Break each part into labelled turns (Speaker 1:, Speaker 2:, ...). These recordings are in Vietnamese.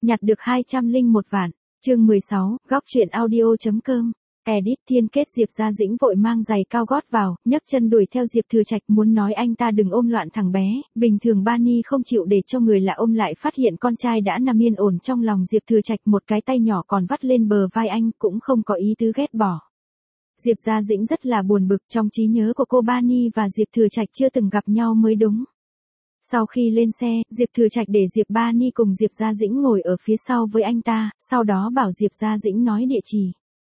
Speaker 1: nhặt được 201 vạn. Chương 16, góc truyện audio.com. Edit Thiên Kết. Diệp Gia Dĩnh vội mang giày cao gót vào, nhấc chân đuổi theo Diệp Thừa Trạch, muốn nói anh ta đừng ôm loạn thằng bé. Bình thường Bani không chịu để cho người lạ ôm, lại phát hiện con trai đã nằm yên ổn trong lòng Diệp Thừa Trạch, một cái tay nhỏ còn vắt lên bờ vai anh, cũng không có ý tứ ghét bỏ. Diệp Gia Dĩnh rất là buồn bực, trong trí nhớ của cô Bani và Diệp Thừa Trạch chưa từng gặp nhau mới đúng. Sau khi lên xe, Diệp Thừa Trạch để Diệp Bani cùng Diệp Gia Dĩnh ngồi ở phía sau với anh ta, sau đó bảo Diệp Gia Dĩnh nói địa chỉ.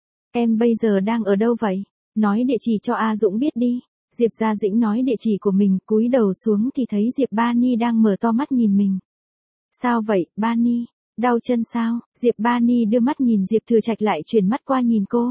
Speaker 1: Em bây giờ đang ở đâu vậy? Nói địa chỉ cho A Dũng biết đi. Diệp Gia Dĩnh nói địa chỉ của mình, cúi đầu xuống thì thấy Diệp Bani đang mở to mắt nhìn mình. Sao vậy, Bani? Đau chân sao? Diệp Bani đưa mắt nhìn Diệp Thừa Trạch lại chuyển mắt qua nhìn cô.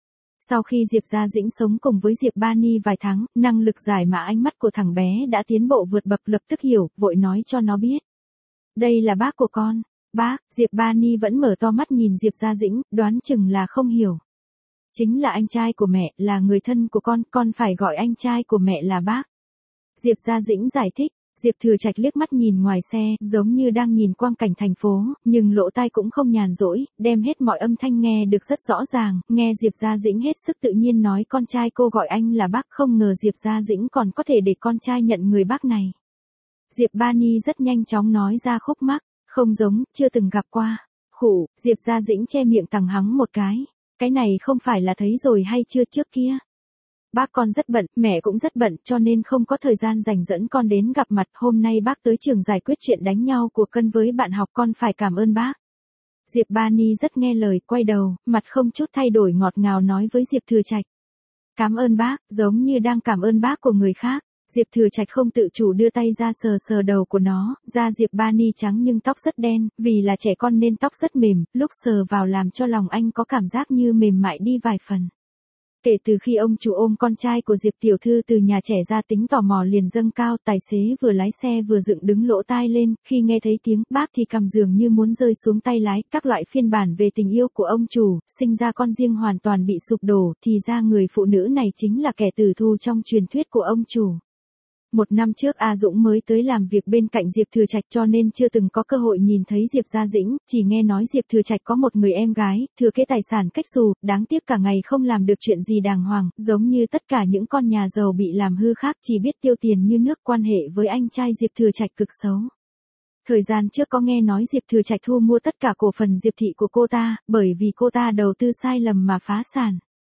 Speaker 1: Sau khi Diệp Gia Dĩnh sống cùng với Diệp Bani vài tháng, năng lực giải mã ánh mắt của thằng bé đã tiến bộ vượt bậc, lập tức hiểu, vội nói cho nó biết. Đây là bác của con. Bác. Diệp Bani vẫn mở to mắt nhìn Diệp Gia Dĩnh, đoán chừng là không hiểu. Chính là anh trai của mẹ, là người thân của con phải gọi anh trai của mẹ là bác. Diệp Gia Dĩnh giải thích. Diệp Thừa Trạch liếc mắt nhìn ngoài xe, giống như đang nhìn quang cảnh thành phố, nhưng lỗ tai cũng không nhàn rỗi, đem hết mọi âm thanh nghe được rất rõ ràng, nghe Diệp Gia Dĩnh hết sức tự nhiên nói con trai cô gọi anh là bác, không ngờ Diệp Gia Dĩnh còn có thể để con trai nhận người bác này. Diệp Bani rất nhanh chóng nói ra khúc mắc, không giống, chưa từng gặp qua. Khụ, Diệp Gia Dĩnh che miệng tằng hắng một cái này không phải là thấy rồi hay chưa trước kia. Bác con rất bận, mẹ cũng rất bận, cho nên không có thời gian dành dẫn con đến gặp mặt. Hôm nay bác tới trường giải quyết chuyện đánh nhau của Cân với bạn học, con phải cảm ơn bác. Diệp Bani rất nghe lời, quay đầu, mặt không chút thay đổi ngọt ngào nói với Diệp Thừa Trạch. Cảm ơn bác, giống như đang cảm ơn bác của người khác. Diệp Thừa Trạch không tự chủ đưa tay ra sờ sờ đầu của nó, da Diệp Bani trắng nhưng tóc rất đen, vì là trẻ con nên tóc rất mềm, lúc sờ vào làm cho lòng anh có cảm giác như mềm mại đi vài phần. Kể từ khi ông chủ ôm con trai của Diệp tiểu thư từ nhà trẻ ra, tính tò mò liền dâng cao, tài xế vừa lái xe vừa dựng đứng lỗ tai lên, khi nghe thấy tiếng bác thì cầm dường như muốn rơi xuống tay lái. Các loại phiên bản về tình yêu của ông chủ, sinh ra con riêng hoàn toàn bị sụp đổ, thì ra người phụ nữ này chính là kẻ tử thù trong truyền thuyết của ông chủ. Một năm trước A Dũng mới tới làm việc bên cạnh Diệp Thừa Trạch, cho nên chưa từng có cơ hội nhìn thấy Diệp Gia Dĩnh, chỉ nghe nói Diệp Thừa Trạch có một người em gái, thừa kế tài sản cách xù, đáng tiếc cả ngày không làm được chuyện gì đàng hoàng, giống như tất cả những con nhà giàu bị làm hư khác, chỉ biết tiêu tiền như nước. Quan hệ với anh trai Diệp Thừa Trạch cực xấu. Thời gian trước có nghe nói Diệp Thừa Trạch thu mua tất cả cổ phần Diệp thị của cô ta, bởi vì cô ta đầu tư sai lầm mà phá sản.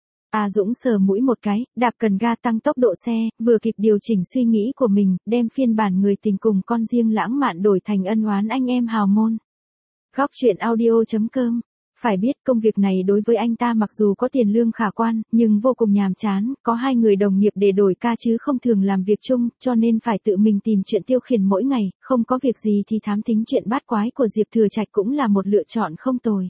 Speaker 1: A Dũng sờ mũi một cái, đạp cần ga tăng tốc độ xe, vừa kịp điều chỉnh suy nghĩ của mình, đem phiên bản người tình cùng con riêng lãng mạn đổi thành ân oán anh em hào môn. Góc truyện audio.com. Phải biết công việc này đối với anh ta mặc dù có tiền lương khả quan, nhưng vô cùng nhàm chán, có hai người đồng nghiệp để đổi ca chứ không thường làm việc chung, cho nên phải tự mình tìm chuyện tiêu khiển mỗi ngày, không có việc gì thì thám thính chuyện bát quái của Diệp Thừa Trạch cũng là một lựa chọn không tồi.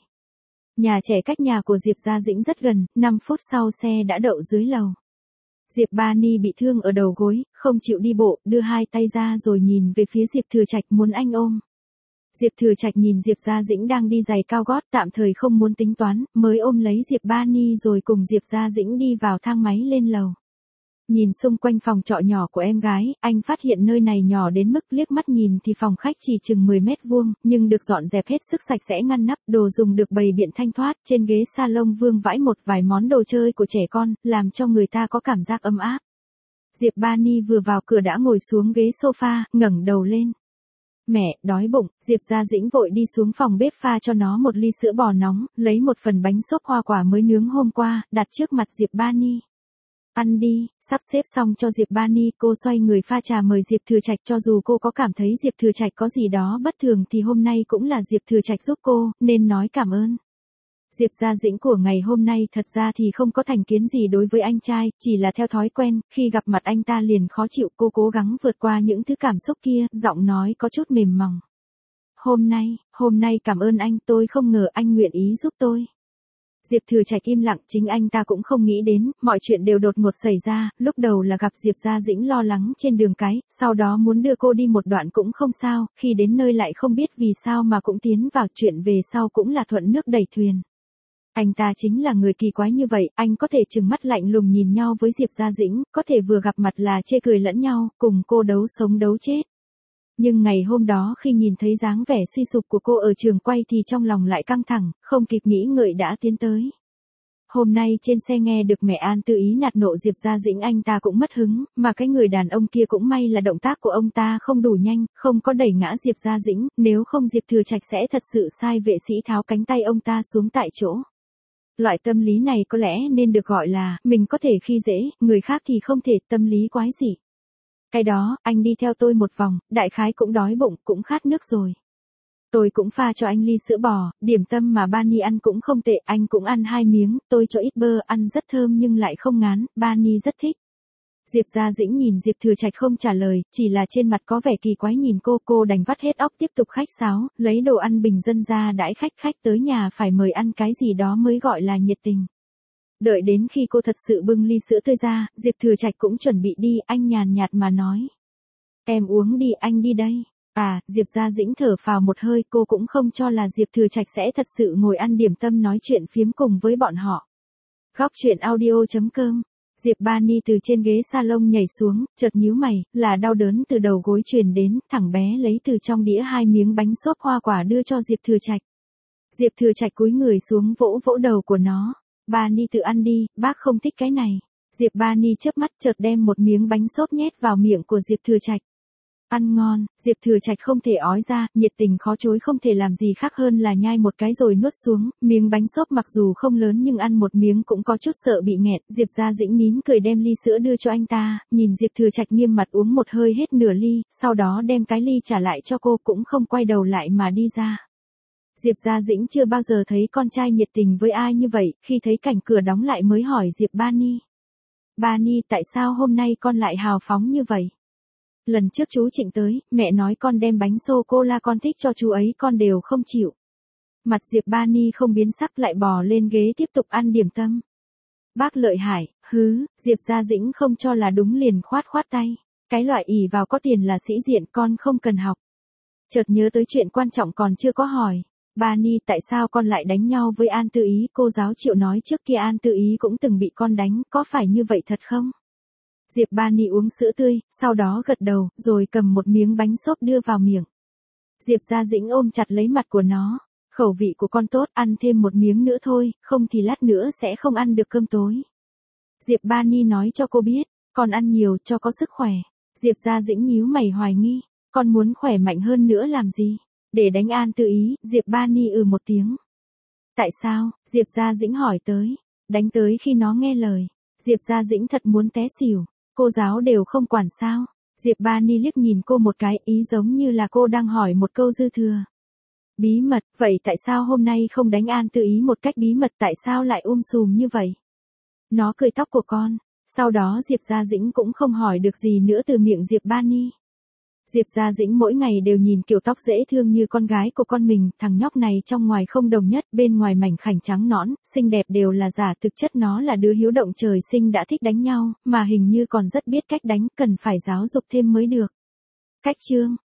Speaker 1: Nhà trẻ cách nhà của Diệp Gia Dĩnh rất gần, 5 phút sau xe đã đậu dưới lầu. Diệp Bani bị thương ở đầu gối, không chịu đi bộ, đưa hai tay ra rồi nhìn về phía Diệp Thừa Trạch muốn anh ôm. Diệp Thừa Trạch nhìn Diệp Gia Dĩnh đang đi giày cao gót, tạm thời không muốn tính toán, mới ôm lấy Diệp Bani rồi cùng Diệp Gia Dĩnh đi vào thang máy lên lầu. Nhìn xung quanh phòng trọ nhỏ của em gái, anh phát hiện nơi này nhỏ đến mức liếc mắt nhìn thì phòng khách chỉ chừng 10 mét vuông, nhưng được dọn dẹp hết sức sạch sẽ ngăn nắp, đồ dùng được bày biện thanh thoát, trên ghế salon vương vãi một vài món đồ chơi của trẻ con, làm cho người ta có cảm giác ấm áp. Diệp Bani vừa vào cửa đã ngồi xuống ghế sofa, ngẩng đầu lên. Mẹ, đói bụng. Diệp Gia Dĩnh vội đi xuống phòng bếp pha cho nó một ly sữa bò nóng, lấy một phần bánh xốp hoa quả mới nướng hôm qua, đặt trước mặt Diệp Bani. Ăn đi. Sắp xếp xong cho Diệp Bani, cô xoay người pha trà mời Diệp Thừa Trạch. Cho dù cô có cảm thấy Diệp Thừa Trạch có gì đó bất thường thì hôm nay cũng là Diệp Thừa Trạch giúp cô, nên nói cảm ơn. Diệp Gia Dĩnh của ngày hôm nay thật ra thì không có thành kiến gì đối với anh trai, chỉ là theo thói quen, khi gặp mặt anh ta liền khó chịu. Cô cố gắng vượt qua những thứ cảm xúc kia, giọng nói có chút mềm mỏng. Hôm nay cảm ơn anh, tôi không ngờ anh nguyện ý giúp tôi. Diệp Thừa Trạch im lặng, chính anh ta cũng không nghĩ đến, mọi chuyện đều đột ngột xảy ra, lúc đầu là gặp Diệp Gia Dĩnh lo lắng trên đường cái, sau đó muốn đưa cô đi một đoạn cũng không sao, khi đến nơi lại không biết vì sao mà cũng tiến vào, chuyện về sau cũng là thuận nước đẩy thuyền. Anh ta chính là người kỳ quái như vậy, anh có thể trừng mắt lạnh lùng nhìn nhau với Diệp Gia Dĩnh, có thể vừa gặp mặt là chê cười lẫn nhau, cùng cô đấu sống đấu chết. Nhưng ngày hôm đó khi nhìn thấy dáng vẻ suy sụp của cô ở trường quay thì trong lòng lại căng thẳng, không kịp nghĩ ngợi đã tiến tới. Hôm nay trên xe nghe được mẹ An Tư Ý nạt nộ Diệp Gia Dĩnh, anh ta cũng mất hứng, mà cái người đàn ông kia cũng may là động tác của ông ta không đủ nhanh, không có đẩy ngã Diệp Gia Dĩnh, nếu không Diệp Thừa Trạch sẽ thật sự sai vệ sĩ tháo cánh tay ông ta xuống tại chỗ. Loại tâm lý này có lẽ nên được gọi là, mình có thể khi dễ, người khác thì không thể, tâm lý quái dị. Cái đó, anh đi theo tôi một vòng, đại khái cũng đói bụng, cũng khát nước rồi. Tôi cũng pha cho anh ly sữa bò, điểm tâm mà Bani ăn cũng không tệ, anh cũng ăn 2 miếng, tôi cho ít bơ, ăn rất thơm nhưng lại không ngán, Bani rất thích. Diệp Gia Dĩnh nhìn Diệp Thừa Trạch không trả lời, chỉ là trên mặt có vẻ kỳ quái nhìn cô đành vắt hết óc tiếp tục khách sáo, lấy đồ ăn bình dân ra đãi khách tới nhà phải mời ăn cái gì đó mới gọi là nhiệt tình. Đợi đến khi cô thật sự bưng ly sữa tươi ra, Diệp Thừa Trạch cũng chuẩn bị đi, anh nhàn nhạt mà nói. Em uống đi, anh đi đây. À, Diệp Gia Dĩnh thở phào một hơi, cô cũng không cho là Diệp Thừa Trạch sẽ thật sự ngồi ăn điểm tâm nói chuyện phiếm cùng với bọn họ. Góc truyện audio.com. Diệp Bani từ trên ghế salon nhảy xuống, chợt nhíu mày, là đau đớn từ đầu gối truyền đến, thằng bé lấy từ trong đĩa 2 miếng bánh xốp hoa quả đưa cho Diệp Thừa Trạch. Diệp Thừa Trạch cúi người xuống vỗ vỗ đầu của nó. Bani tự ăn đi, bác không thích cái này. Diệp Bani chớp mắt chợt đem một miếng bánh xốp nhét vào miệng của Diệp Thừa Trạch. Ăn ngon, Diệp Thừa Trạch không thể ói ra, nhiệt tình khó chối không thể làm gì khác hơn là nhai một cái rồi nuốt xuống, miếng bánh xốp mặc dù không lớn nhưng ăn một miếng cũng có chút sợ bị nghẹt, Diệp Gia Dĩnh nín cười đem ly sữa đưa cho anh ta, nhìn Diệp Thừa Trạch nghiêm mặt uống một hơi hết nửa ly, sau đó đem cái ly trả lại cho cô cũng không quay đầu lại mà đi ra. Diệp Gia Dĩnh chưa bao giờ thấy con trai nhiệt tình với ai như vậy, khi thấy cảnh cửa đóng lại mới hỏi Diệp Bani. Bani, tại sao hôm nay con lại hào phóng như vậy? Lần trước chú Trịnh tới, mẹ nói con đem bánh sô-cô-la con thích cho chú ấy con đều không chịu. Mặt Diệp Bani không biến sắc lại bò lên ghế tiếp tục ăn điểm tâm. Bác lợi hại, Diệp Gia Dĩnh không cho là đúng liền khoát tay. Cái loại ỷ vào có tiền là sĩ diện con không cần học. Chợt nhớ tới chuyện quan trọng còn chưa có hỏi. Bani, tại sao con lại đánh nhau với An Tư Ý? Cô giáo Triệu nói trước kia An Tư Ý cũng từng bị con đánh, có phải như vậy thật không? Diệp Bani uống sữa tươi, sau đó gật đầu, rồi cầm một miếng bánh xốp đưa vào miệng. Diệp Gia Dĩnh ôm chặt lấy mặt của nó. Khẩu vị của con tốt, ăn thêm một miếng nữa thôi, không thì lát nữa sẽ không ăn được cơm tối. Diệp Bani nói cho cô biết, con ăn nhiều cho có sức khỏe. Diệp Gia Dĩnh nhíu mày hoài nghi, con muốn khỏe mạnh hơn nữa làm gì? Để đánh An Tư Ý, Diệp Bani một tiếng. Tại sao? Diệp Gia Dĩnh hỏi tới. Đánh tới khi nó nghe lời. Diệp Gia Dĩnh thật muốn té xỉu. Cô giáo đều không quản sao? Diệp Bani liếc nhìn cô một cái, ý giống như là cô đang hỏi một câu dư thừa. Bí mật, vậy tại sao hôm nay không đánh An Tư Ý một cách bí mật, tại sao lại sùm như vậy? Nó cười tóc của con. Sau đó Diệp Gia Dĩnh cũng không hỏi được gì nữa từ miệng Diệp Bani. Diệp Gia Dĩnh mỗi ngày đều nhìn kiểu tóc dễ thương như con gái của con mình, thằng nhóc này trong ngoài không đồng nhất, bên ngoài mảnh khảnh trắng nõn, xinh đẹp đều là giả, thực chất nó là đứa hiếu động trời sinh đã thích đánh nhau, mà hình như còn rất biết cách đánh, cần phải giáo dục thêm mới được. Cách chương